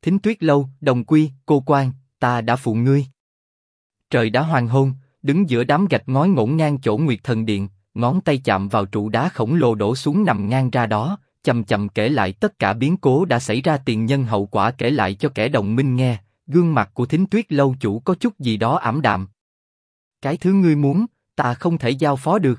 Thính Tuyết Lâu, Đồng Quy, cô quan, ta đã phụ ngươi. Trời đã hoàng hôn, đứng giữa đám gạch ngói ngổn ngang chỗ Nguyệt Thần Điện, ngón tay chạm vào trụ đá khổng lồ đổ xuống nằm ngang ra đó, chậm chậm kể lại tất cả biến cố đã xảy ra, tiền nhân hậu quả kể lại cho kẻ đồng minh nghe. Gương mặt của Thính Tuyết Lâu chủ có chút gì đó ảm đạm. Cái thứ ngươi muốn, ta không thể giao phó được.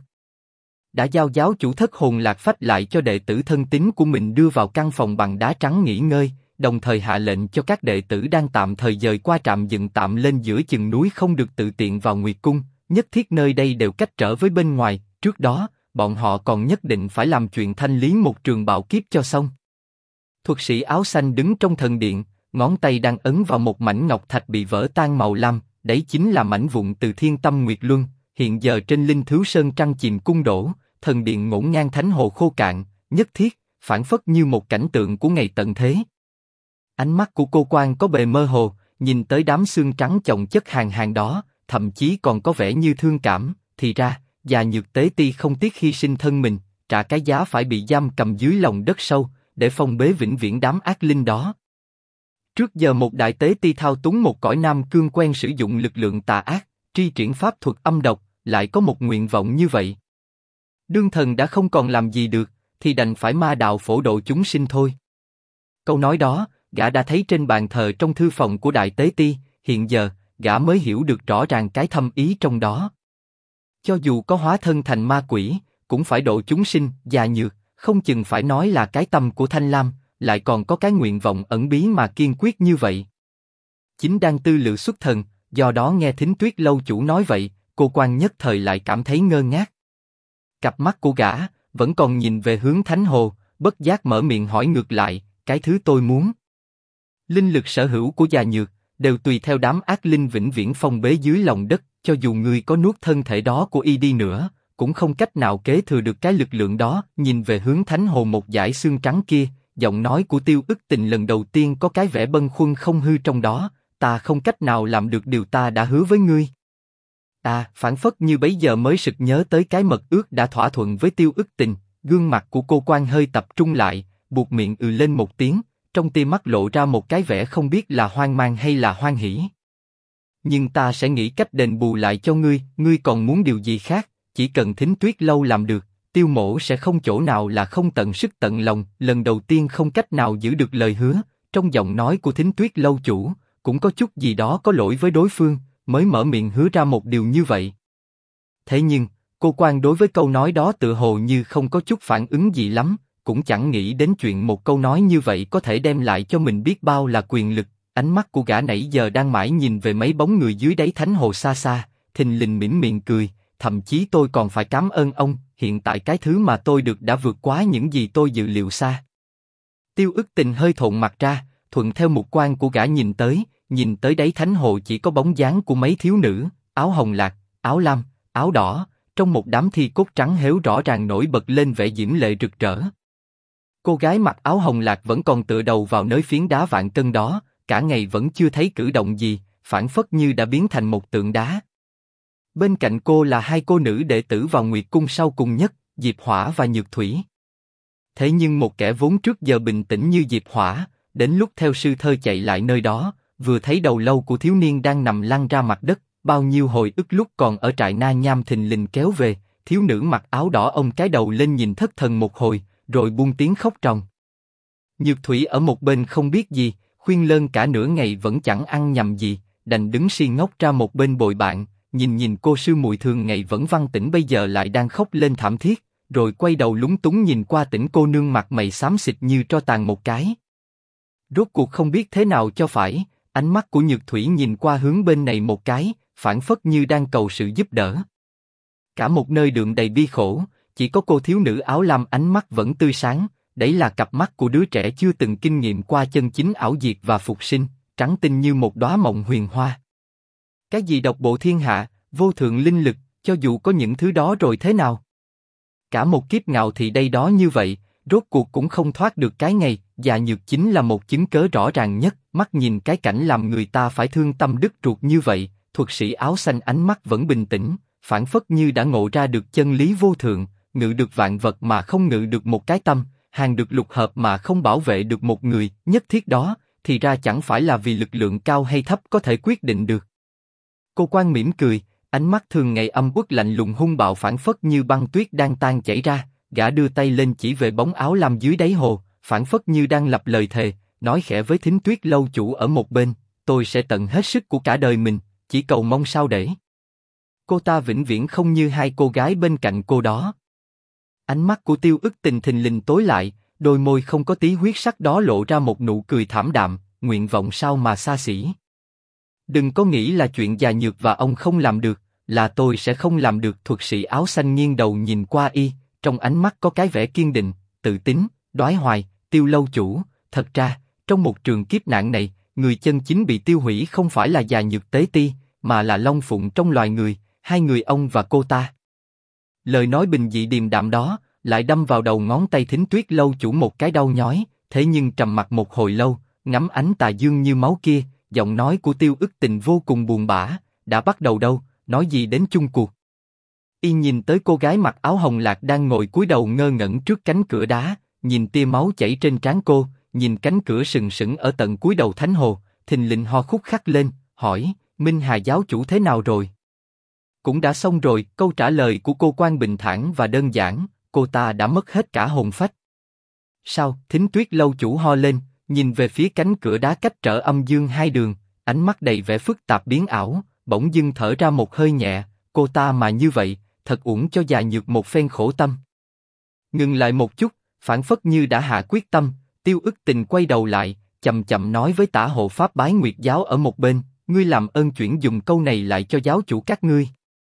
Đã giao giáo chủ thất hồn lạc phách lại cho đệ tử thân tín của mình đưa vào căn phòng bằng đá trắng nghỉ ngơi, đồng thời hạ lệnh cho các đệ tử đang tạm thời dời qua trạm dựng tạm lên giữa chừng núi không được tự tiện vào Nguyệt Cung, nhất thiết nơi đây đều cách trở với bên ngoài. Trước đó, bọn họ còn nhất định phải làm chuyện thanh lý một trường bạo kiếp cho xong. Thuật sĩ áo xanh đứng trong thần điện, ngón tay đang ấn vào một mảnh ngọc thạch bị vỡ tan màu lam, đấy chính là mảnh vụn từ Thiên Tâm Nguyệt Luân. Hiện giờ trên Linh Thứu Sơn trăng chìm cung đổ, thần điện ngổn ngang thánh hồ khô cạn, nhất thiết, phảng phất như một cảnh tượng của ngày tận thế. Ánh mắt của cô quan có bề mơ hồ, nhìn tới đám xương trắng chồng chất hàng hàng đó, thậm chí còn có vẻ như thương cảm. Thì ra, già Nhược Tế Ti không tiếc hy sinh thân mình, trả cái giá phải bị giam cầm dưới lòng đất sâu, để phong bế vĩnh viễn đám ác linh đó. Trước giờ một đại tế ti thao túng một cõi Nam Cương quen sử dụng lực lượng tà ác, tri triển pháp thuật âm độc, lại có một nguyện vọng như vậy. Đương thần đã không còn làm gì được, thì đành phải ma đạo phổ độ chúng sinh thôi. Câu nói đó, gã đã thấy trên bàn thờ trong thư phòng của đại tế ti, hiện giờ, gã mới hiểu được rõ ràng cái thâm ý trong đó. Cho dù có hóa thân thành ma quỷ, cũng phải độ chúng sinh. Già Nhược, không chừng phải nói là cái tâm của Thanh Lam, lại còn có cái nguyện vọng ẩn bí mà kiên quyết như vậy. Chính đang tư lự xuất thần, do đó nghe Thính Tuyết Lâu chủ nói vậy, cô quan nhất thời lại cảm thấy ngơ ngác. Cặp mắt của gã vẫn còn nhìn về hướng Thánh Hồ, bất giác mở miệng hỏi ngược lại, cái thứ tôi muốn. Linh lực sở hữu của Già Nhược đều tùy theo đám ác linh vĩnh viễn phong bế dưới lòng đất, cho dù người có nuốt thân thể đó của y đi nữa, cũng không cách nào kế thừa được cái lực lượng đó. Nhìn về hướng Thánh Hồ một dải xương trắng kia, giọng nói của Tiêu Ức Tình lần đầu tiên có cái vẻ bâng khuâng không hư trong đó. Ta không cách nào làm được điều ta đã hứa với ngươi. Phảng phất như bấy giờ mới sực nhớ tới cái mật ước đã thỏa thuận với Tiêu Ức Tình. Gương mặt của cô quan hơi tập trung lại, buột miệng lên một tiếng, trong tia mắt lộ ra một cái vẻ không biết là hoang mang hay là hoan hỉ. Nhưng ta sẽ nghĩ cách đền bù lại cho ngươi. Ngươi còn muốn điều gì khác? Chỉ cần Thính Tuyết Lâu làm được, Tiêu mỗ sẽ không chỗ nào là không tận sức tận lòng. Lần đầu tiên không cách nào giữ được lời hứa, trong giọng nói của Thính Tuyết Lâu chủ cũng có chút gì đó có lỗi với đối phương, mới mở miệng hứa ra một điều như vậy. Thế nhưng, cô quan đối với câu nói đó tựa hồ như không có chút phản ứng gì lắm, cũng chẳng nghĩ đến chuyện một câu nói như vậy có thể đem lại cho mình biết bao là quyền lực. Ánh mắt của gã nãy giờ đang mãi nhìn về mấy bóng người dưới đáy thánh hồ xa xa, thình lình mỉm miệng cười, thậm chí tôi còn phải cảm ơn ông, hiện tại cái thứ mà tôi được đã vượt quá những gì tôi dự liệu xa. Tiêu Ức Tình hơi thộn mặt ra, thuận theo mục quan của gã nhìn tới đáy thánh hồ chỉ có bóng dáng của mấy thiếu nữ, áo hồng lạc, áo lam, áo đỏ, trong một đám thi cốt trắng héo rõ ràng nổi bật lên vẻ diễm lệ rực rỡ. Cô gái mặc áo hồng lạc vẫn còn tựa đầu vào nới phiến đá vạn cân đó, cả ngày vẫn chưa thấy cử động gì, phảng phất như đã biến thành một tượng đá. Bên cạnh cô là hai cô nữ đệ tử vào Nguyệt Cung sau cùng nhất, Diệp Hỏa và Nhược Thủy. Thế nhưng một kẻ vốn trước giờ bình tĩnh như Diệp Hỏa, đến lúc theo sư thơ chạy lại nơi đó, vừa thấy đầu lâu của thiếu niên đang nằm lăn ra mặt đất, bao nhiêu hồi ức lúc còn ở trại Na Nham thình lình kéo về. Thiếu nữ mặc áo đỏ ôm cái đầu lên nhìn thất thần một hồi, rồi buông tiếng khóc ròng. Nhược Thủy ở một bên không biết gì, khuyên lơn cả nửa ngày vẫn chẳng ăn nhầm gì, đành đứng si ngốc ra một bên bồi bạn, nhìn cô sư muội thường ngày vẫn văn tĩnh bây giờ lại đang khóc lên thảm thiết, rồi quay đầu lúng túng nhìn qua Tỉnh cô nương mặt mày xám xịt như tro tàn một cái. Rốt cuộc không biết thế nào cho phải, ánh mắt của Nhược Thủy nhìn qua hướng bên này một cái, phảng phất như đang cầu sự giúp đỡ. Cả một nơi đượm đầy bi khổ, chỉ có cô thiếu nữ áo lam ánh mắt vẫn tươi sáng, đấy là cặp mắt của đứa trẻ chưa từng kinh nghiệm qua chân chính ảo diệt và phục sinh, trắng tinh như một đóa mộng huyền hoa. Cái gì độc bộ thiên hạ, vô thượng linh lực, cho dù có những thứ đó rồi thế nào? Cả một kiếp ngạo thì đây đó như vậy, rốt cuộc cũng không thoát được cái ngày. Già Nhược chính là một chứng cớ rõ ràng nhất. Mắt nhìn cái cảnh làm người ta phải thương tâm đứt ruột như vậy, thuật sĩ áo xanh ánh mắt vẫn bình tĩnh, phảng phất như đã ngộ ra được chân lý vô thượng, ngự được vạn vật mà không ngự được một cái tâm, hàng được lục hợp mà không bảo vệ được một người. Nhất thiết đó, thì ra chẳng phải là vì lực lượng cao hay thấp có thể quyết định được. Cô Quan mỉm cười, ánh mắt thường ngày âm uất lạnh lùng hung bạo phảng phất như băng tuyết đang tan chảy ra. Gã đưa tay lên chỉ về bóng áo lam dưới đáy hồ, phảng phất như đang lập lời thề, nói khẽ với Thính Tuyết lâu chủ ở một bên, tôi sẽ tận hết sức của cả đời mình, chỉ cầu mong sao để cô ta vĩnh viễn không như hai cô gái bên cạnh cô đó. Ánh mắt của Tiêu Ức Tình thình lình tối lại, đôi môi không có tí huyết sắc đó lộ ra một nụ cười thảm đạm, nguyện vọng sao mà xa xỉ. Đừng có nghĩ là chuyện già nhược và ông không làm được, là tôi sẽ không làm được. Thuật sĩ áo xanh nghiêng đầu nhìn qua y, trong ánh mắt có cái vẻ kiên định, tự tín, đoái hoài. Tiêu lâu chủ, thật ra, trong một trường kiếp nạn này, người chân chính bị tiêu hủy không phải là già nhược tế ti, mà là Long Phụng trong loài người, hai người ông và cô ta. Lời nói bình dị điềm đạm đó, lại đâm vào đầu ngón tay Thính Tuyết lâu chủ một cái đau nhói, thế nhưng trầm mặc một hồi lâu, ngắm ánh tà dương như máu kia, giọng nói của Tiêu Ức Tình vô cùng buồn bã, đã bắt đầu đâu, nói gì đến chung cuộc. Y nhìn tới cô gái mặc áo hồng lạc đang ngồi cúi đầu ngơ ngẩn trước cánh cửa đá, nhìn tia máu chảy trên trán cô, nhìn cánh cửa sừng sững ở tận cuối đầu thánh hồ, thình lình ho khúc khắc lên, hỏi, Minh Hà giáo chủ thế nào rồi? Cũng đã xong rồi. Câu trả lời của cô Quan bình thản và đơn giản, cô ta đã mất hết cả hồn phách. Sao? Thính Tuyết lâu chủ ho lên, nhìn về phía cánh cửa đá cách trở âm dương hai đường, ánh mắt đầy vẻ phức tạp biến ảo, bỗng dưng thở ra một hơi nhẹ, cô ta mà như vậy, thật uổng cho già nhược một phen khổ tâm. Ngừng lại một chút, phảng phất như đã hạ quyết tâm, Tiêu Ức Tình quay đầu lại, chậm chậm nói với Tả hộ pháp Bái Nguyệt giáo ở một bên, ngươi làm ơn chuyển dùng câu này lại cho giáo chủ các ngươi.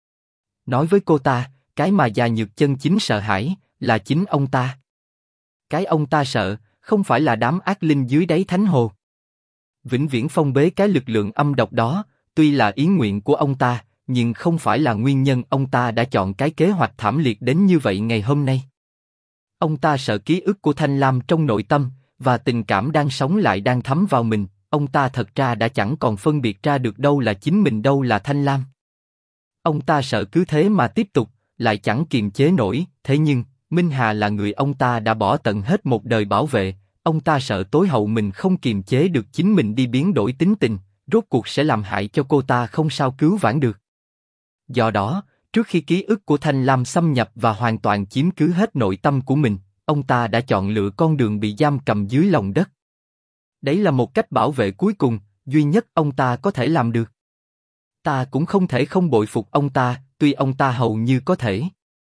Nói với cô ta, cái mà già nhược chân chính sợ hãi, là chính ông ta. Cái ông ta sợ, không phải là đám ác linh dưới đáy thánh hồ. Vĩnh viễn phong bế cái lực lượng âm độc đó, tuy là ý nguyện của ông ta, nhưng không phải là nguyên nhân ông ta đã chọn cái kế hoạch thảm liệt đến như vậy ngày hôm nay. Ông ta sợ ký ức của Thanh Lam trong nội tâm, và tình cảm đang sống lại đang thấm vào mình, ông ta thật ra đã chẳng còn phân biệt ra được đâu là chính mình đâu là Thanh Lam. Ông ta sợ cứ thế mà tiếp tục, lại chẳng kiềm chế nổi, thế nhưng, Minh Hà là người ông ta đã bỏ tận hết một đời bảo vệ, ông ta sợ tối hậu mình không kiềm chế được chính mình đi biến đổi tính tình, rốt cuộc sẽ làm hại cho cô ta không sao cứu vãn được. Do đó, trước khi ký ức của Thanh Lam xâm nhập và hoàn toàn chiếm cứ hết nội tâm của mình, ông ta đã chọn lựa con đường bị giam cầm dưới lòng đất. Đấy là một cách bảo vệ cuối cùng, duy nhất ông ta có thể làm được. Ta cũng không thể không bội phục ông ta, tuy ông ta hầu như có thể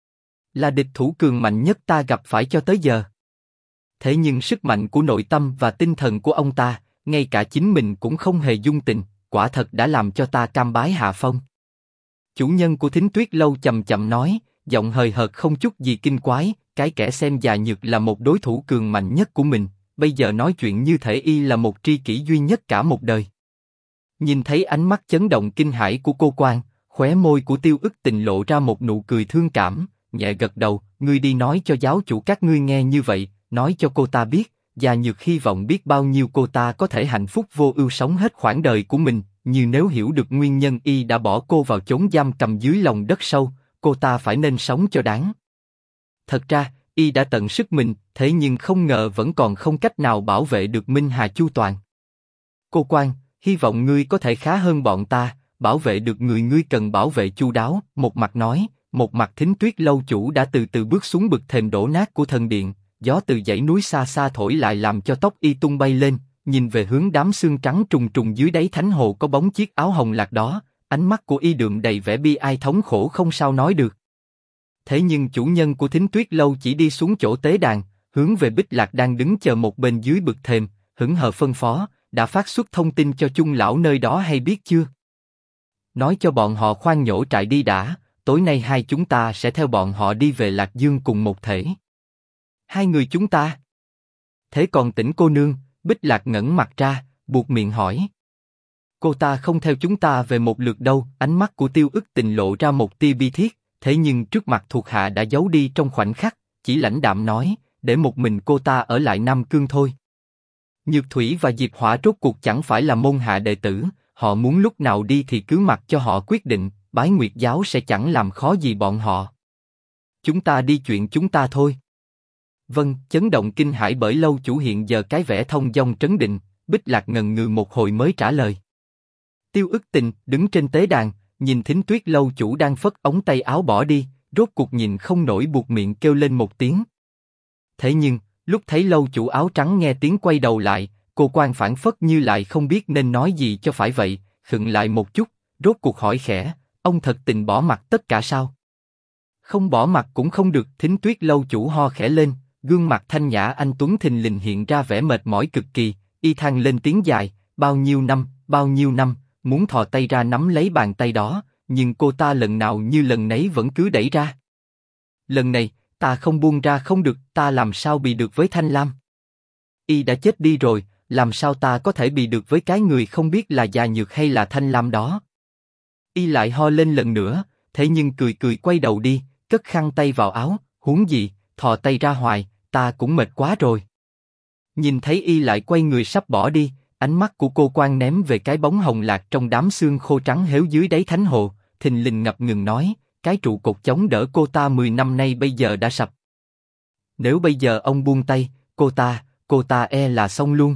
là địch thủ cường mạnh nhất ta gặp phải cho tới giờ. Thế nhưng sức mạnh của nội tâm và tinh thần của ông ta, ngay cả chính mình cũng không hề dung tình, quả thật đã làm cho ta cam bái hạ phong. Chủ nhân của Thính Tuyết lâu chậm chậm nói, giọng hời hợt không chút gì kinh quái, cái kẻ xem già nhược là một đối thủ cường mạnh nhất của mình, bây giờ nói chuyện như thể y là một tri kỷ duy nhất cả một đời. Nhìn thấy ánh mắt chấn động kinh hãi của cô Quan, khóe môi của Tiêu Ức Tình lộ ra một nụ cười thương cảm, nhẹ gật đầu, ngươi đi nói cho giáo chủ các ngươi nghe như vậy, nói cho cô ta biết, già nhược hy vọng biết bao nhiêu cô ta có thể hạnh phúc vô ưu sống hết khoảng đời của mình, như nếu hiểu được nguyên nhân y đã bỏ cô vào chốn giam cầm dưới lòng đất sâu, cô ta phải nên sống cho đáng. Thật ra, y đã tận sức mình, thế nhưng không ngờ vẫn còn không cách nào bảo vệ được Minh Hà chu toàn. Cô Quan, hy vọng ngươi có thể khá hơn bọn ta, bảo vệ được người ngươi cần bảo vệ chu đáo. Một mặt nói, một mặt Thính Tuyết lâu chủ đã từ từ bước xuống bậc thềm đổ nát của thần điện, gió từ dãy núi xa xa thổi lại làm cho tóc y tung bay lên, nhìn về hướng đám xương trắng trùng trùng dưới đáy thánh hồ có bóng chiếc áo hồng lạc đó, ánh mắt của y đượm đầy vẻ bi ai thống khổ không sao nói được. Thế nhưng chủ nhân của Thính Tuyết lâu chỉ đi xuống chỗ tế đàn, hướng về Bích Lạc đang đứng chờ một bên dưới bậc thềm, hững hờ phân phó, đã phát xuất thông tin cho chung lão nơi đó hay biết chưa? Nói cho bọn họ khoan nhổ trại đi đã, tối nay hai chúng ta sẽ theo bọn họ đi về Lạc Dương cùng một thể. Hai người chúng ta? Thế còn Tĩnh cô nương? Bích Lạc ngẩng mặt ra, buột miệng hỏi. Cô ta không theo chúng ta về một lượt đâu. Ánh mắt của Tiêu Ức Tình lộ ra một tia bi thiết, thế nhưng trước mặt thuộc hạ đã giấu đi trong khoảnh khắc, chỉ lãnh đạm nói, để một mình cô ta ở lại Nam Cương thôi. Nhược Thủy và Diệp Hỏa rốt cuộc chẳng phải là môn hạ đệ tử, họ muốn lúc nào đi thì cứ mặc cho họ quyết định, Bái Nguyệt giáo sẽ chẳng làm khó gì bọn họ. Chúng ta đi chuyện chúng ta thôi. Vâng, chấn động kinh hãi bởi lâu chủ hiện giờ cái vẻ thông dong trấn định, Bích Lạc ngần ngừ một hồi mới trả lời. Tiêu Ức Tình đứng trên tế đàn, nhìn Thính Tuyết lâu chủ đang phất ống tay áo bỏ đi, rốt cuộc nhìn không nổi buột miệng kêu lên một tiếng. Thế nhưng, lúc thấy lâu chủ áo trắng nghe tiếng quay đầu lại, cô quan phảng phất như lại không biết nên nói gì cho phải vậy, khựng lại một chút, rốt cuộc hỏi khẽ, ông thật tình bỏ mặc tất cả sao? Không bỏ mặc cũng không được. Thính Tuyết lâu chủ ho khẽ lên, gương mặt thanh nhã anh tuấn thình lình hiện ra vẻ mệt mỏi cực kỳ, y than lên tiếng dài, bao nhiêu năm, muốn thò tay ra nắm lấy bàn tay đó, nhưng cô ta lần nào như lần nấy vẫn cứ đẩy ra. Lần này, ta không buông ra không được, ta làm sao bị được với Thanh Lam? Y đã chết đi rồi, làm sao ta có thể bị được với cái người không biết là già nhược hay là Thanh Lam đó? Y lại ho lên lần nữa, thế nhưng cười cười quay đầu đi, cất khăn tay vào áo, huống gì, thò tay ra hoài, ta cũng mệt quá rồi. Nhìn thấy y lại quay người sắp bỏ đi, ánh mắt của cô quan ném về cái bóng hồng lạc trong đám xương khô trắng héo dưới đáy thánh hồ, thình lình ngập ngừng nói, cái trụ cột chống đỡ cô ta 10 năm nay bây giờ đã sập. Nếu bây giờ ông buông tay, cô ta e là xong luôn.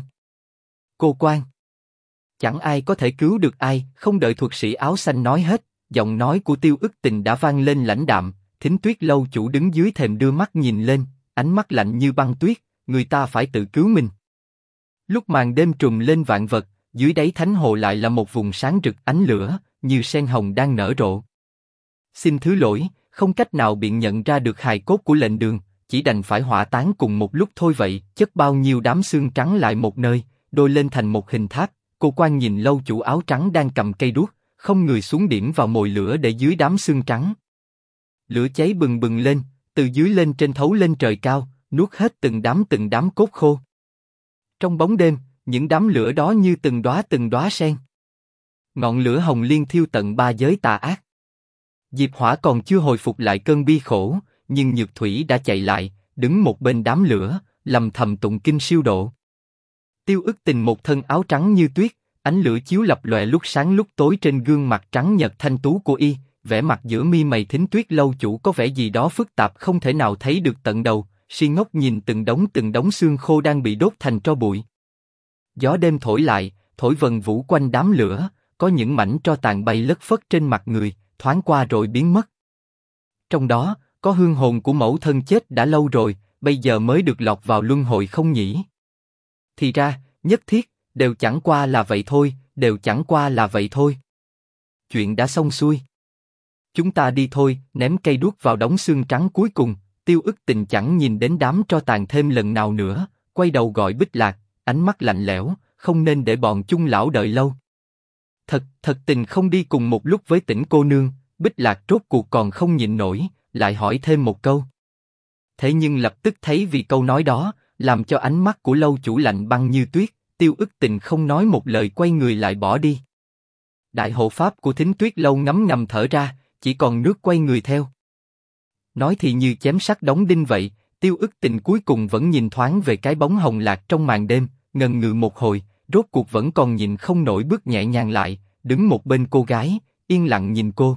Cô quan, chẳng ai có thể cứu được ai. Không đợi thuật sĩ áo xanh nói hết, giọng nói của Tiêu Ức Tình đã vang lên lãnh đạm. Thính Tuyết lâu chủ đứng dưới thềm đưa mắt nhìn lên, ánh mắt lạnh như băng tuyết, người ta phải tự cứu mình. Lúc màn đêm trùm lên vạn vật, dưới đáy thánh hồ lại là một vùng sáng rực ánh lửa, như sen hồng đang nở rộ. Xin thứ lỗi, không cách nào biện nhận ra được hài cốt của lệnh đường, chỉ đành phải hỏa táng cùng một lúc thôi vậy. Chất bao nhiêu đám xương trắng lại một nơi, đôi lên thành một hình tháp. Cô quan nhìn lâu chủ áo trắng đang cầm cây đuốc, không người xuống điểm vào mồi lửa để dưới đám xương trắng. Lửa cháy bừng bừng lên, từ dưới lên trên thấu lên trời cao, nuốt hết từng đám cốt khô. Trong bóng đêm, những đám lửa đó như từng đóa sen. Ngọn lửa hồng liên thiêu tận ba giới tà ác. Diệp Hỏa còn chưa hồi phục lại cơn bi khổ, nhưng Nhược Thủy đã chạy lại, đứng một bên đám lửa, lầm thầm tụng kinh siêu độ. Tiêu Ức Tình một thân áo trắng như tuyết, ánh lửa chiếu lập lòe lúc sáng lúc tối trên gương mặt trắng nhợt thanh tú của y, vẻ mặt giữa mi mày Thính Tuyết lâu chủ có vẻ gì đó phức tạp không thể nào thấy được tận đầu, si ngốc nhìn từng đống xương khô đang bị đốt thành tro bụi. Gió đêm thổi lại, thổi vần vũ quanh đám lửa, có những mảnh tro tàn bay lất phất trên mặt người, thoáng qua rồi biến mất. Trong đó, có hương hồn của mẫu thân chết đã lâu rồi, bây giờ mới được lọt vào luân hồi không nhỉ? Thì ra, nhất thiết, đều chẳng qua là vậy thôi, Chuyện đã xong xuôi. Chúng ta đi thôi, ném cây đuốc vào đống xương trắng cuối cùng. Tiêu Ức Tình chẳng nhìn đến đám tro tàn thêm lần nào nữa, quay đầu gọi Bích Lạc, ánh mắt lạnh lẽo, không nên để bọn chung lão đợi lâu. Thật tình không đi cùng một lúc với Tĩnh cô nương. Bích Lạc rốt cuộc còn không nhịn nổi, lại hỏi thêm một câu. Thế nhưng lập tức thấy vì câu nói đó, làm cho ánh mắt của lâu chủ lạnh băng như tuyết. Tiêu Ức Tình không nói một lời quay người lại bỏ đi. Đại hộ pháp của Thính Tuyết lâu ngấm ngầm thở ra, chỉ còn nước quay người theo. Nói thì như chém sắt đóng đinh vậy. Tiêu Ức Tình cuối cùng vẫn nhìn thoáng về cái bóng hồng lạc trong màn đêm, ngần ngừ một hồi, rốt cuộc vẫn còn nhìn không nổi bước nhẹ nhàng lại, đứng một bên cô gái, yên lặng nhìn cô.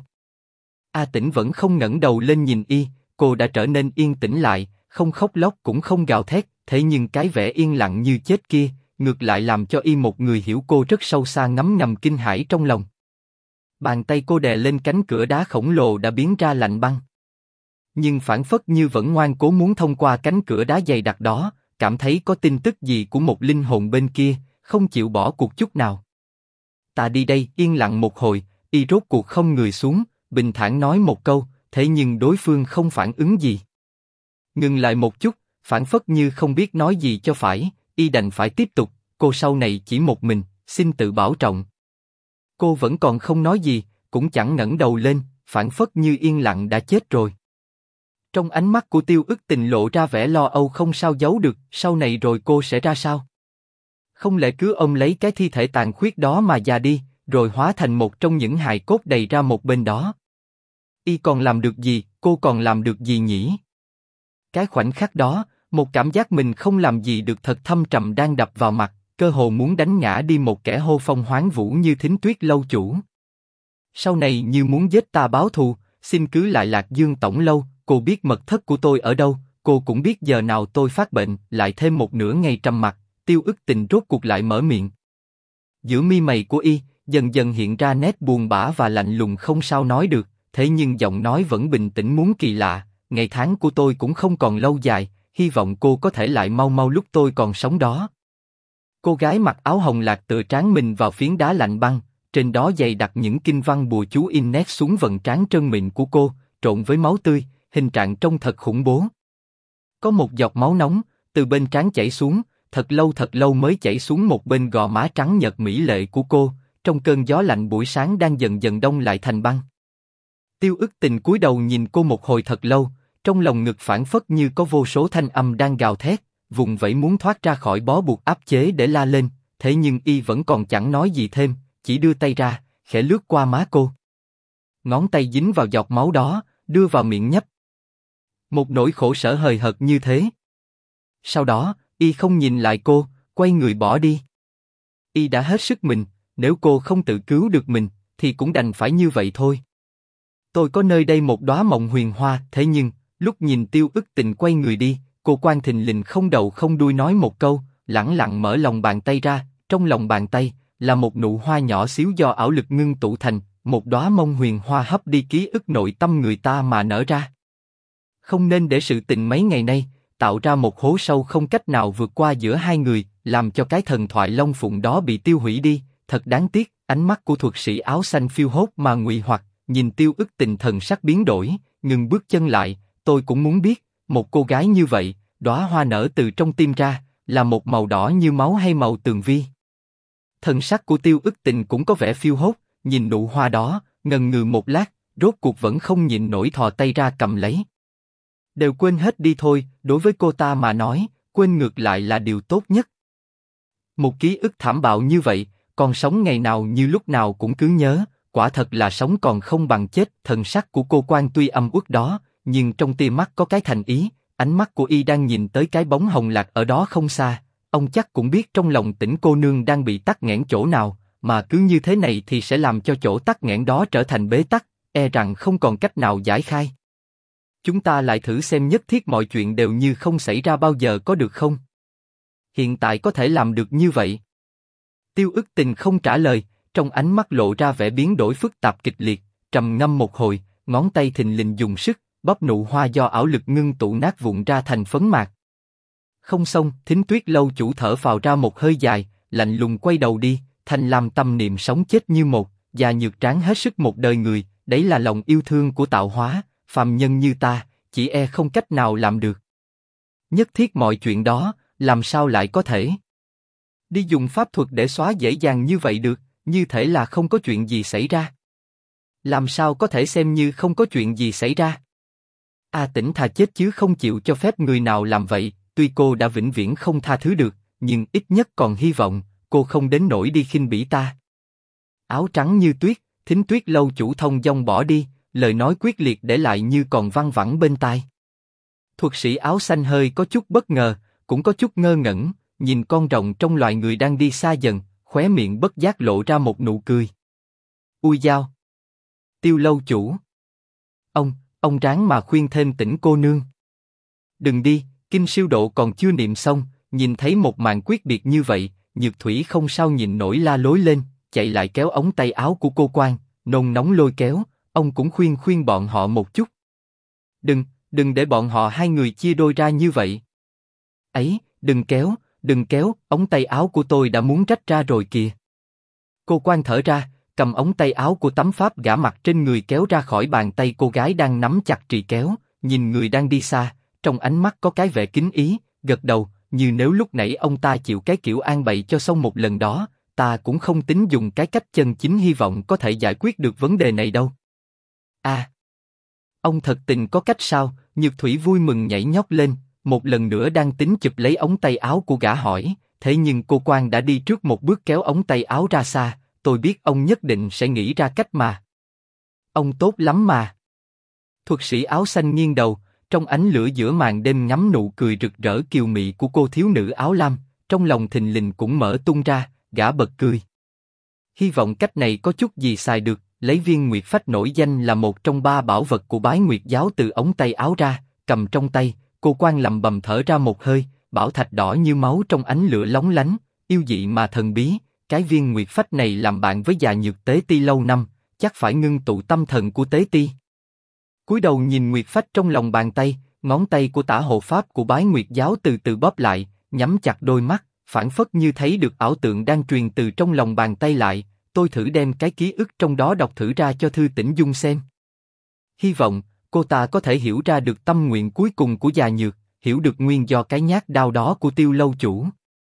A Tĩnh vẫn không ngẩng đầu lên nhìn y, cô đã trở nên yên tĩnh lại, không khóc lóc cũng không gào thét, thế nhưng cái vẻ yên lặng như chết kia, ngược lại làm cho y một người hiểu cô rất sâu xa ngấm ngầm kinh hãi trong lòng. Bàn tay cô đè lên cánh cửa đá khổng lồ đã biến ra lạnh băng. Nhưng phảng phất như vẫn ngoan cố muốn thông qua cánh cửa đá dày đặc đó, cảm thấy có tin tức gì của một linh hồn bên kia, không chịu bỏ cuộc chút nào. Ta đi đây. Yên lặng một hồi, y rốt cuộc không người xuống, bình thản nói một câu, thế nhưng đối phương không phản ứng gì. Ngừng lại một chút, phảng phất như không biết nói gì cho phải, y đành phải tiếp tục. Cô sau này chỉ một mình, xin tự bảo trọng. Cô vẫn còn không nói gì, cũng chẳng ngẩng đầu lên, phảng phất như yên lặng đã chết rồi. Trong ánh mắt của Tiêu Ức Tình lộ ra vẻ lo âu không sao giấu được, sau này rồi cô sẽ ra sao? Không lẽ cứ ôm lấy cái thi thể tàn khuyết đó mà già đi, rồi hóa thành một trong những hài cốt đầy ra một bên đó? Y còn làm được gì, cô còn làm được gì nhỉ? Cái khoảnh khắc đó, một cảm giác mình không làm gì được thật thâm trầm đang đập vào mặt, cơ hồ muốn đánh ngã đi một kẻ hô phong hoán vũ như Thính Tuyết lâu chủ. Sau này như muốn giết ta báo thù, xin cứ lại Lạc Dương tổng lâu. Cô biết mật thất của tôi ở đâu, cô cũng biết giờ nào tôi phát bệnh. Lại thêm một nửa ngày trầm mặc, Tiêu Ức Tình rốt cuộc lại mở miệng. Giữa mi mày của y dần dần hiện ra nét buồn bã và lạnh lùng không sao nói được, thế nhưng giọng nói vẫn bình tĩnh muốn kỳ lạ. Ngày tháng của tôi cũng không còn lâu dài, hy vọng cô có thể lại mau mau lúc tôi còn sống đó. Cô gái mặc áo hồng lạc tựa trán mình vào phiến đá lạnh băng, trên đó dày đặc những kinh văn bùa chú in nét xuống vầng trán trơn mịn của cô, trộn với máu tươi, hình trạng trông thật khủng bố. Có một giọt máu nóng từ bên trán chảy xuống, thật lâu mới chảy xuống một bên gò má trắng nhợt mỹ lệ của cô, trong cơn gió lạnh buổi sáng đang dần dần đông lại thành băng. Tiêu Ức Tình cúi đầu nhìn cô một hồi thật lâu, trong lòng ngực phảng phất như có vô số thanh âm đang gào thét, vùng vẫy muốn thoát ra khỏi bó buộc áp chế để la lên, thế nhưng y vẫn còn chẳng nói gì thêm, chỉ đưa tay ra, khẽ lướt qua má cô. Ngón tay dính vào giọt máu đó, đưa vào miệng nhấp. Một nỗi khổ sở hời hợt như thế. Sau đó, y không nhìn lại cô, quay người bỏ đi. Y đã hết sức mình, nếu cô không tự cứu được mình, thì cũng đành phải như vậy thôi. Tôi có nơi đây một đóa mộng huyền hoa, thế nhưng, lúc nhìn Tiêu Ức Tình quay người đi, cô Quan thình lình không đầu không đuôi nói một câu, lẳng lặng mở lòng bàn tay ra, trong lòng bàn tay là một nụ hoa nhỏ xíu do ảo lực ngưng tụ thành, một đóa mộng huyền hoa hấp đi ký ức nội tâm người ta mà nở ra. Không nên để sự tình mấy ngày nay tạo ra một hố sâu không cách nào vượt qua giữa hai người, làm cho cái thần thoại Long Phụng đó bị tiêu hủy đi. Thật đáng tiếc. Ánh mắt của thuật sĩ áo xanh phiêu hốt mà ngụy hoặc, nhìn Tiêu Ức Tình thần sắc biến đổi, ngừng bước chân lại. Tôi cũng muốn biết, một cô gái như vậy, đóa hoa nở từ trong tim ra, là một màu đỏ như máu hay màu tường vi. Thần sắc của Tiêu Ức Tình cũng có vẻ phiêu hốt, nhìn nụ hoa đó, ngần ngừ một lát, rốt cuộc vẫn không nhịn nổi thò tay ra cầm lấy. Đều quên hết đi thôi, đối với cô ta mà nói, quên ngược lại là điều tốt nhất. Một ký ức thảm bạo như vậy, còn sống ngày nào như lúc nào cũng cứ nhớ, quả thật là sống còn không bằng chết. Thần sắc của cô Quan tuy âm uất đó, nhưng trong tia mắt có cái thành ý, ánh mắt của y đang nhìn tới cái bóng hồng lạc ở đó không xa. Ông chắc cũng biết trong lòng Tĩnh cô nương đang bị tắc nghẽn chỗ nào, mà cứ như thế này thì sẽ làm cho chỗ tắc nghẽn đó trở thành bế tắc, e rằng không còn cách nào giải khai. Chúng ta lại thử xem nhất thiết mọi chuyện đều như không xảy ra bao giờ có được không? Hiện tại có thể làm được như vậy. Tiêu Ức Tình không trả lời, trong ánh mắt lộ ra vẻ biến đổi phức tạp kịch liệt, trầm ngâm một hồi, ngón tay thình lình dùng sức, bóp nụ hoa do ảo lực ngưng tụ nát vụn ra thành phấn mạc. Không xong, Thính Tuyết lâu chủ thở phào ra một hơi dài, lạnh lùng quay đầu đi, Thanh Lam tâm niệm sống chết như một, già nhược tráng hết sức một đời người, đấy là lòng yêu thương của tạo hóa, phàm nhân như ta, chỉ e không cách nào làm được. Nhất thiết mọi chuyện đó, làm sao lại có thể đi dùng pháp thuật để xóa dễ dàng như vậy được, như thể là không có chuyện gì xảy ra. Làm sao có thể xem như không có chuyện gì xảy ra? A Tĩnh thà chết chứ không chịu cho phép người nào làm vậy, tuy cô đã vĩnh viễn không tha thứ được, nhưng ít nhất còn hy vọng, cô không đến nỗi đi khinh bỉ ta. Áo trắng như tuyết, Thính Tuyết lâu chủ thông dong bỏ đi, lời nói quyết liệt để lại như còn văng vẳng bên tai. Thuật sĩ áo xanh hơi có chút bất ngờ, cũng có chút ngơ ngẩn, nhìn con rồng trong loài người đang đi xa dần, khóe miệng bất giác lộ ra một nụ cười. Ui dao! Tiêu lâu chủ! Ông ráng mà khuyên thêm Tĩnh cô nương. Đừng đi, kinh siêu độ còn chưa niệm xong, nhìn thấy một màn quyết biệt như vậy, Nhược Thủy không sao nhìn nổi la lối lên, chạy lại kéo ống tay áo của cô Quan, nôn nóng lôi kéo, ông cũng khuyên bọn họ một chút. Đừng để bọn họ hai người chia đôi ra như vậy. Ấy, đừng kéo, ống tay áo của tôi đã muốn rách ra rồi kìa. Cô Quan thở ra, cầm ống tay áo của tấm pháp gã mặc trên người kéo ra khỏi bàn tay cô gái đang nắm chặt trì kéo, nhìn người đang đi xa, trong ánh mắt có cái vẻ kính ý, gật đầu, như nếu lúc nãy ông ta chịu cái kiểu an bậy cho xong một lần đó, ta cũng không tính dùng cái cách chân chính hy vọng có thể giải quyết được vấn đề này đâu. À, ông thật tình có cách sao? Nhược Thủy vui mừng nhảy nhót lên, một lần nữa đang tính chụp lấy ống tay áo của gã hỏi, thế nhưng cô Quan đã đi trước một bước kéo ống tay áo ra xa, tôi biết ông nhất định sẽ nghĩ ra cách mà. Ông tốt lắm mà. Thuật sĩ áo xanh nghiêng đầu, trong ánh lửa giữa màn đêm ngắm nụ cười rực rỡ kiều mị của cô thiếu nữ áo lam, trong lòng thình lình cũng mở tung ra, gã bật cười. Hy vọng cách này có chút gì xài được, lấy viên nguyệt phách nổi danh là một trong 3 bảo vật của Bái Nguyệt giáo từ ống tay áo ra, cầm trong tay, cô Quan lẩm bẩm thở ra một hơi, bảo thạch đỏ như máu trong ánh lửa lóng lánh, yêu dị mà thần bí. Cái viên nguyệt phách này làm bạn với già nhược tế ti lâu năm, chắc phải ngưng tụ tâm thần của tế ti. Cúi đầu nhìn nguyệt phách trong lòng bàn tay, ngón tay của tả hộ pháp của bái nguyệt giáo từ từ bóp lại, nhắm chặt đôi mắt, phảng phất như thấy được ảo tượng đang truyền từ trong lòng bàn tay lại. Tôi thử đem cái ký ức trong đó đọc thử ra cho Thư Tĩnh Dung xem. Hy vọng cô ta có thể hiểu ra được tâm nguyện cuối cùng của già nhược, hiểu được nguyên do cái nhát đao đó của Tiêu lâu chủ.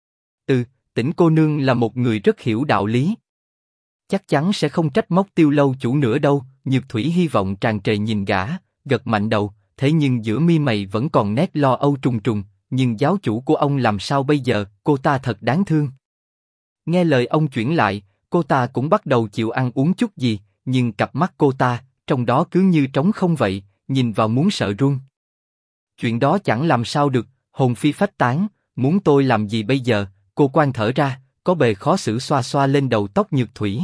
Tĩnh cô nương là một người rất hiểu đạo lý. Chắc chắn sẽ không trách móc Tiêu lâu chủ nữa đâu. Nhược Thủy hy vọng tràn trề nhìn gã, gật mạnh đầu. Thế nhưng giữa mi mày vẫn còn nét lo âu trùng trùng. Nhưng giáo chủ của ông làm sao bây giờ? Cô ta thật đáng thương. Nghe lời ông chuyển lại, cô ta cũng bắt đầu chịu ăn uống chút gì, nhưng cặp mắt cô ta, trong đó cứ như trống không vậy, nhìn vào muốn sợ run. Chuyện đó chẳng làm sao được, hồn phi phách tán, muốn tôi làm gì bây giờ? Cô Quan thở ra, có bề khó xử xoa xoa lên đầu tóc Nhược Thủy.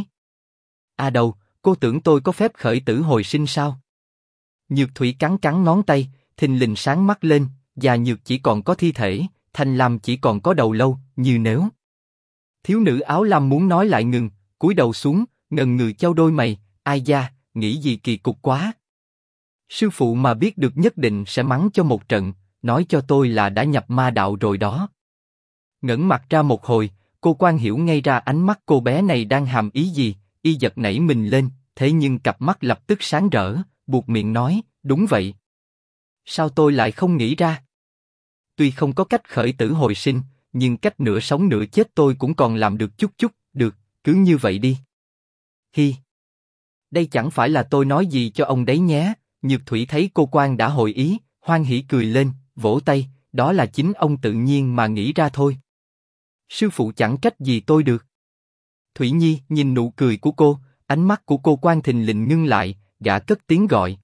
Đâu, cô tưởng tôi có phép khởi tử hồi sinh sao? Nhược Thủy cắn cắn ngón tay, thình lình sáng mắt lên, già nhược chỉ còn có thi thể, Thanh Lam chỉ còn có đầu lâu, như nếu. Thiếu nữ áo lam muốn nói lại ngừng, cúi đầu xuống, ngần ngừ chau đôi mày, ai da, nghĩ gì kỳ cục quá. Sư phụ mà biết được nhất định sẽ mắng cho một trận, nói cho tôi là đã nhập ma đạo rồi đó. Ngẩng mặt ra một hồi, cô Quan hiểu ngay ra ánh mắt cô bé này đang hàm ý gì, y giật nảy mình lên, thế nhưng cặp mắt lập tức sáng rỡ, buột miệng nói, đúng vậy. Sao tôi lại không nghĩ ra? Tuy không có cách khởi tử hồi sinh, nhưng cách nửa sống nửa chết tôi cũng còn làm được chút chút, được, cứ như vậy đi. Hi. Đây chẳng phải là tôi nói gì cho ông đấy nhé. Nhược Thủy thấy cô Quan đã hồi ý, hoan hỉ cười lên, vỗ tay, đó là chính ông tự nhiên mà nghĩ ra thôi. Sư phụ chẳng trách gì tôi được. Thủy Nhi nhìn nụ cười của cô, ánh mắt của cô Quan thình lình ngưng lại, gã cất tiếng gọi.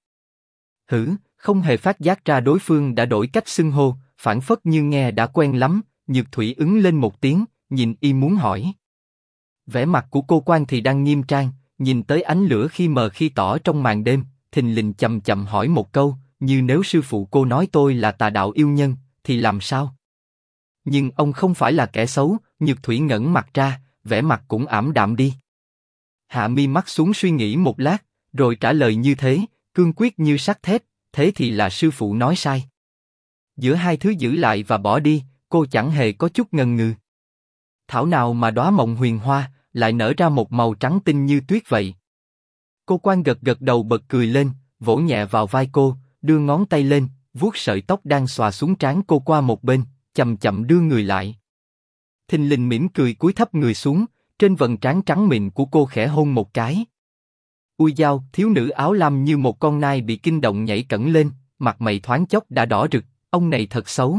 Không hề phát giác ra đối phương đã đổi cách xưng hô, phảng phất như nghe đã quen lắm. Nhược Thủy ứng lên một tiếng, nhìn y muốn hỏi. Vẻ mặt của cô Quan thì đang nghiêm trang, nhìn tới ánh lửa khi mờ khi tỏ trong màn đêm, thình lình chậm chậm hỏi một câu, như nếu sư phụ cô nói tôi là tà đạo yêu nhân, thì làm sao? Nhưng ông không phải là kẻ xấu. Nhược Thủy ngẩng mặt ra, vẻ mặt cũng ảm đạm đi. Hạ mi mắt xuống suy nghĩ một lát, rồi trả lời như thế, cương quyết như sắt thép, thế thì là sư phụ nói sai. Giữa hai thứ giữ lại và bỏ đi, cô chẳng hề có chút ngần ngừ. Thảo nào mà đóa mộng huyền hoa lại nở ra một màu trắng tinh như tuyết vậy. Cô Quan gật gật đầu bật cười lên, vỗ nhẹ vào vai cô, đưa ngón tay lên, vuốt sợi tóc đang xòa xuống trán cô qua một bên, chậm chậm đưa người lại. Thình lình mỉm cười cúi thấp người xuống, trên vầng trán trắng mịn của cô khẽ hôn một cái. Ui dao, thiếu nữ áo lam như một con nai bị kinh động nhảy cẫng lên, mặt mày thoáng chốc đã đỏ rực, ông này thật xấu.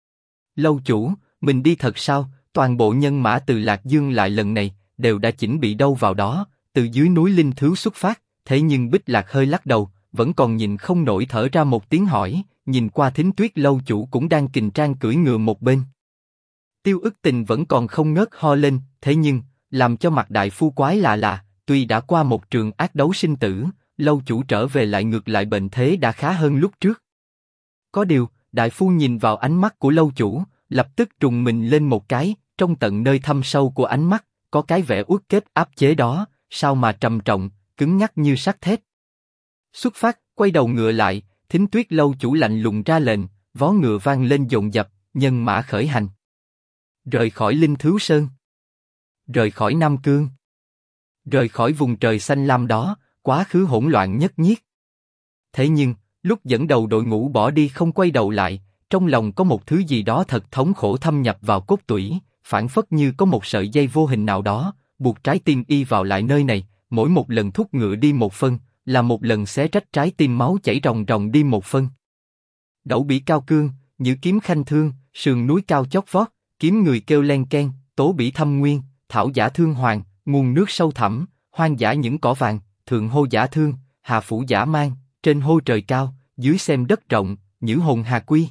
Lâu chủ, mình đi thật sao? Toàn bộ nhân mã từ Lạc Dương lại lần này đều đã chỉnh bị đâu vào đó, từ dưới núi Linh Thứu xuất phát. Thế nhưng Bích Lạc hơi lắc đầu, vẫn còn nhìn không nổi thở ra một tiếng hỏi, nhìn qua Thính Tuyết lâu chủ cũng đang kình trang cưỡi ngựa một bên. Tiêu Ức Tình vẫn còn không ngớt ho lên, thế nhưng làm cho mặt đại phu quái lạ lạ. Tuy đã qua một trường ác đấu sinh tử, lâu chủ trở về lại ngược lại bệnh thế đã khá hơn lúc trước. Có điều, đại phu nhìn vào ánh mắt của lâu chủ, lập tức trùng mình lên một cái, trong tận nơi thâm sâu của ánh mắt, có cái vẻ uất kết áp chế đó, sao mà trầm trọng, cứng nhắc như sắt thép. Xuất phát, quay đầu ngựa lại, Thính Tuyết lâu chủ lạnh lùng ra lệnh, vó ngựa vang lên dồn dập, nhân mã khởi hành. Rời khỏi Linh Thứu Sơn. Rời khỏi Nam Cương. Rời khỏi vùng trời xanh lam đó, quá khứ hỗn loạn nhất nhiết. Thế nhưng, lúc dẫn đầu đội ngũ bỏ đi không quay đầu lại, trong lòng có một thứ gì đó thật thống khổ thâm nhập vào cốt tủy, phảng phất như có một sợi dây vô hình nào đó, buộc trái tim y vào lại nơi này, mỗi một lần thúc ngựa đi một phân, là một lần xé rách trái tim máu chảy ròng ròng đi một phân. Đẩu bỉ cao cương, nhữ kiếm khanh thương, sườn núi cao chót vót, kiếm người kêu len ken, tố bỉ thâm nguyên, thảo giả thương hoàng, nguồn nước sâu thẳm, hoang dã những cỏ vàng, thượng hô giả thương, hạ phủ giả mang, trên hô trời cao, dưới xem đất rộng, nhữ hồn hà quy.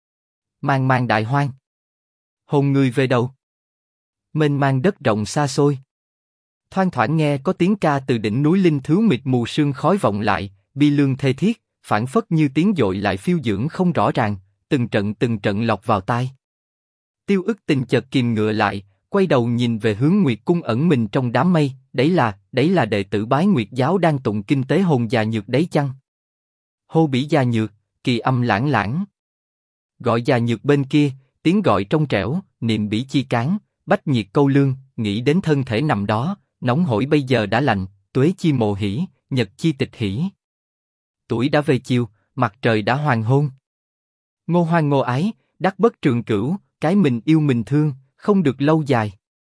Mang mang đại hoang. Hồn người về đầu. Mênh mang đất rộng xa xôi. Thoang thoảng nghe có tiếng ca từ đỉnh núi Linh Thứu mịt mù sương khói vọng lại, bi lương thê thiết, phảng phất như tiếng dội lại phiêu dưỡng không rõ ràng, từng trận lọt vào tai. Tiêu Ức Tình chợt kìm ngựa lại, quay đầu nhìn về hướng Nguyệt Cung ẩn mình trong đám mây, đấy là đệ tử Bái Nguyệt giáo đang tụng kinh tế hồn già nhược đấy chăng? Hô bỉ già nhược, kỳ âm lãng lãng. Gọi già nhược bên kia, tiếng gọi trong trẻo, niệm bỉ chi cán, bách nhiệt câu lương, nghĩ đến thân thể nằm đó, nóng hổi bây giờ đã lạnh, tuế chi mộ hỉ, nhật chi tịch hỉ. Tuổi đã về chiều, mặt trời đã hoàng hôn. Ngô hoang ngô ái, đắc bất trường cửu, cái mình yêu mình thương, không được lâu dài.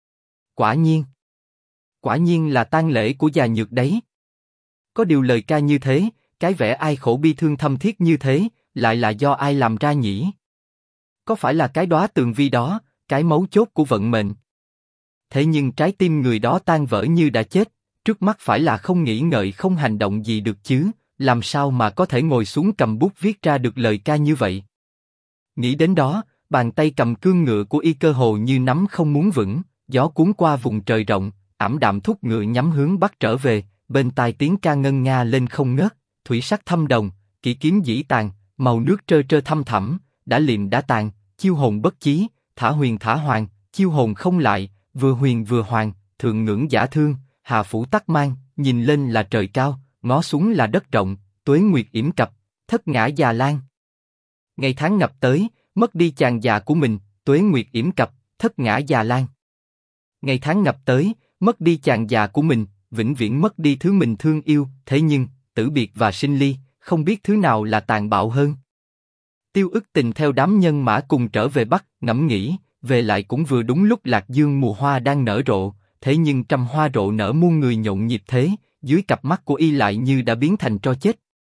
Quả nhiên là tang lễ của già nhược đấy. Có điều lời ca như thế, cái vẻ ai khổ bi thương thâm thiết như thế, lại là do ai làm ra nhỉ? Có phải là cái đóa tường vi đó, cái mấu chốt của vận mệnh? Thế nhưng trái tim người đó tan vỡ như đã chết, trước mắt phải là không nghĩ ngợi không hành động gì được chứ, làm sao mà có thể ngồi xuống cầm bút viết ra được lời ca như vậy? Nghĩ đến đó, bàn tay cầm cương ngựa của y cơ hồ như nắm không muốn vững, gió cuốn qua vùng trời rộng, ảm đạm thúc ngựa nhắm hướng bắc trở về, bên tai tiếng ca ngân nga lên không ngớt, thủy sắc thâm đồng, kỷ kiếm dĩ tàn, màu nước trơ trơ thăm thẳm, đã liệm đã tàn, chiêu hồn bất chí, thả huyền thả hoàng, chiêu hồn không lại, vừa huyền vừa hoàng, thượng ngưỡng giả thương, hà phủ tắc mang, nhìn lên là trời cao, ngó xuống là đất rộng, tuế nguyệt yểm cập, thất ngã già lan. Ngày tháng ngập tới, mất đi chàng già của mình, tuế nguyệt yểm cập, thất ngã già lan. Ngày tháng ngập tới, mất đi chàng già của mình, vĩnh viễn mất đi thứ mình thương yêu, thế nhưng, tử biệt và sinh ly, không biết thứ nào là tàn bạo hơn. Tiêu Ức Tình theo đám nhân mã cùng trở về Bắc, ngẫm nghĩ, về lại cũng vừa đúng lúc Lạc Dương mùa hoa đang nở rộ, thế nhưng trăm hoa rộ nở muôn người nhộn nhịp thế, dưới cặp mắt của y lại như đã biến thành tro chết.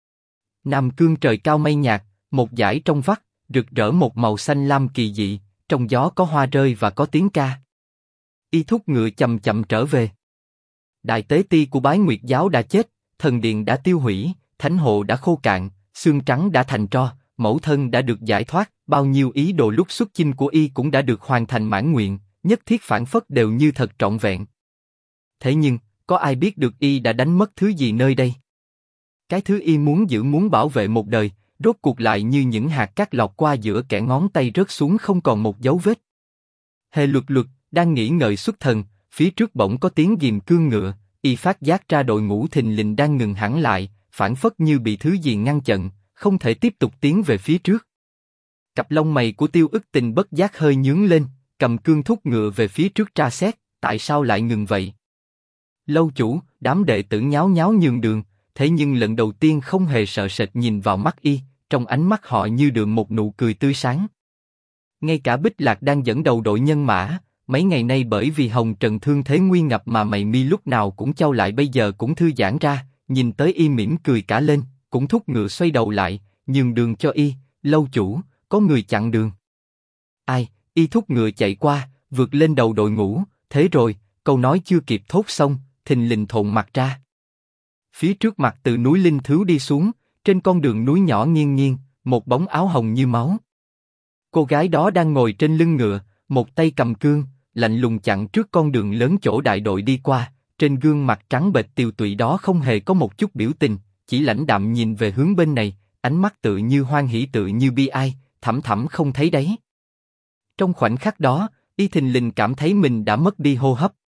Nam Cương trời cao mây nhạt, một dải trong vắt, rực rỡ một màu xanh lam kỳ dị, trong gió có hoa rơi và có tiếng ca. Y thúc ngựa chậm chậm trở về. Đại tế ti của Bái Nguyệt giáo đã chết, thần điện đã tiêu hủy, thánh hồ đã khô cạn, xương trắng đã thành tro, mẫu thân đã được giải thoát, bao nhiêu ý đồ lúc xuất chinh của y cũng đã được hoàn thành mãn nguyện, nhất thiết phản phất đều như thật trọn vẹn. Thế nhưng, có ai biết được y đã đánh mất thứ gì nơi đây? Cái thứ y muốn giữ muốn bảo vệ một đời, rốt cuộc lại như những hạt cát lọt qua giữa kẽ ngón tay rớt xuống không còn một dấu vết. Hề Luật Luật đang nghĩ ngợi xuất thần, phía trước bỗng có tiếng ghìm cương ngựa, y phát giác ra đội ngũ thình lình đang ngừng hẳn lại, phảng phất như bị thứ gì ngăn chặn, không thể tiếp tục tiến về phía trước. Cặp lông mày của Tiêu Ức Tình bất giác hơi nhướng lên, cầm cương thúc ngựa về phía trước tra xét, tại sao lại ngừng vậy? Lâu chủ, đám đệ tử nháo nháo nhường đường, thế nhưng lần đầu tiên không hề sợ sệt nhìn vào mắt y, trong ánh mắt họ như đượm một nụ cười tươi sáng. Ngay cả Bích Lạc đang dẫn đầu đội nhân mã, mấy ngày nay bởi vì Hồng Trần thương thế nguy ngập mà mày mi lúc nào cũng chau lại bây giờ cũng thư giãn ra, nhìn tới y mỉm cười cả lên, cũng thúc ngựa xoay đầu lại, nhường đường cho y. Lâu chủ, có người chặn đường. Ai? Y thúc ngựa chạy qua, vượt lên đầu đội ngũ, thế rồi, câu nói chưa kịp thốt xong, thình lình thộn mặt ra. Phía trước mặt từ núi Linh Thứu đi xuống, trên con đường núi nhỏ nghiêng nghiêng, một bóng áo hồng như máu. Cô gái đó đang ngồi trên lưng ngựa, một tay cầm cương, lạnh lùng chặn trước con đường lớn chỗ đại đội đi qua. Trên gương mặt trắng bệch tiều tụy đó không hề có một chút biểu tình, chỉ lãnh đạm nhìn về hướng bên này, ánh mắt tự như hoan hỉ tự như bi ai, thẳm thẳm không thấy đáy. Trong khoảnh khắc đó, y thình lình cảm thấy mình đã mất đi hô hấp.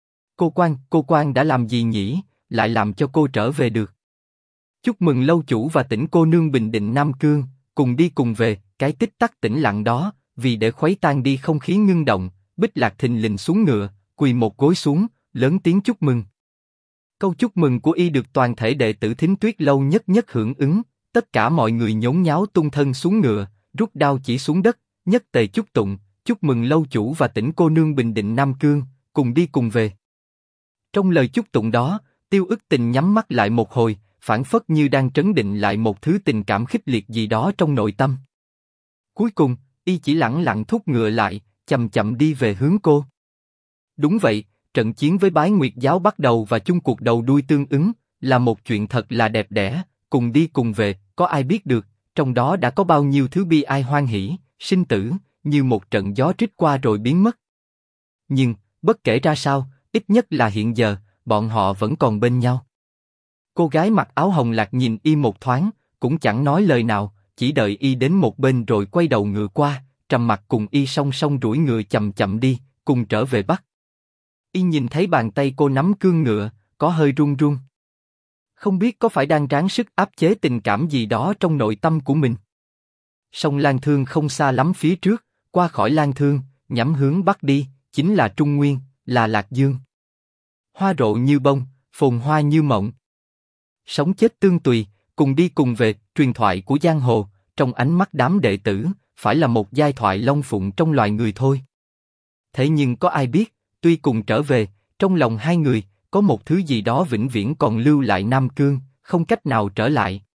Cô quan đã làm gì nhỉ, lại làm cho cô trở về được? Chúc mừng lâu chủ và Tĩnh cô nương bình định Nam Cương, cùng đi cùng về. Cái tích tắc tĩnh lặng đó, vì để khuấy tan đi không khí ngưng động, Bích Lạc thình lình xuống ngựa, quỳ một gối xuống, lớn tiếng chúc mừng. Câu chúc mừng của y được toàn thể đệ tử Thính Tuyết lâu nhất nhất hưởng ứng, tất cả mọi người nhốn nháo tung thân xuống ngựa, rút đao chỉ xuống đất, nhất tề chúc tụng, chúc mừng lâu chủ và Tĩnh cô nương bình định Nam Cương, cùng đi cùng về. Trong lời chúc tụng đó, Tiêu Ức Tình nhắm mắt lại một hồi, phảng phất như đang trấn định lại một thứ tình cảm khích liệt gì đó trong nội tâm. Cuối cùng, y chỉ lẳng lặng thúc ngựa lại, chậm chậm đi về hướng cô. Đúng vậy, trận chiến với Bái Nguyệt giáo bắt đầu và chung cuộc đầu đuôi tương ứng, là một chuyện thật là đẹp đẽ, cùng đi cùng về, có ai biết được, trong đó đã có bao nhiêu thứ bi ai hoan hỉ, sinh tử, như một trận gió trích qua rồi biến mất. Nhưng, bất kể ra sao, ít nhất là hiện giờ, bọn họ vẫn còn bên nhau. Cô gái mặc áo hồng Lạc nhìn y một thoáng, cũng chẳng nói lời nào, chỉ đợi y đến một bên rồi quay đầu ngựa qua, Trầm Mặc cùng y song song duỗi ngựa chậm chậm đi, cùng trở về Bắc. Y nhìn thấy bàn tay cô nắm cương ngựa, có hơi run run. Không biết có phải đang ráng sức áp chế tình cảm gì đó trong nội tâm của mình. Sông Lan Thương không xa lắm phía trước, qua khỏi Lan Thương, nhắm hướng Bắc đi, chính là Trung Nguyên, là Lạc Dương. Hoa rộ như bông, phồn hoa như mộng. Sống chết tương tùy, cùng đi cùng về, truyền thoại của giang hồ, trong ánh mắt đám đệ tử, phải là một giai thoại long phụng trong loài người thôi. Thế nhưng có ai biết, tuy cùng trở về, trong lòng hai người, có một thứ gì đó vĩnh viễn còn lưu lại Nam Cương, không cách nào trở lại.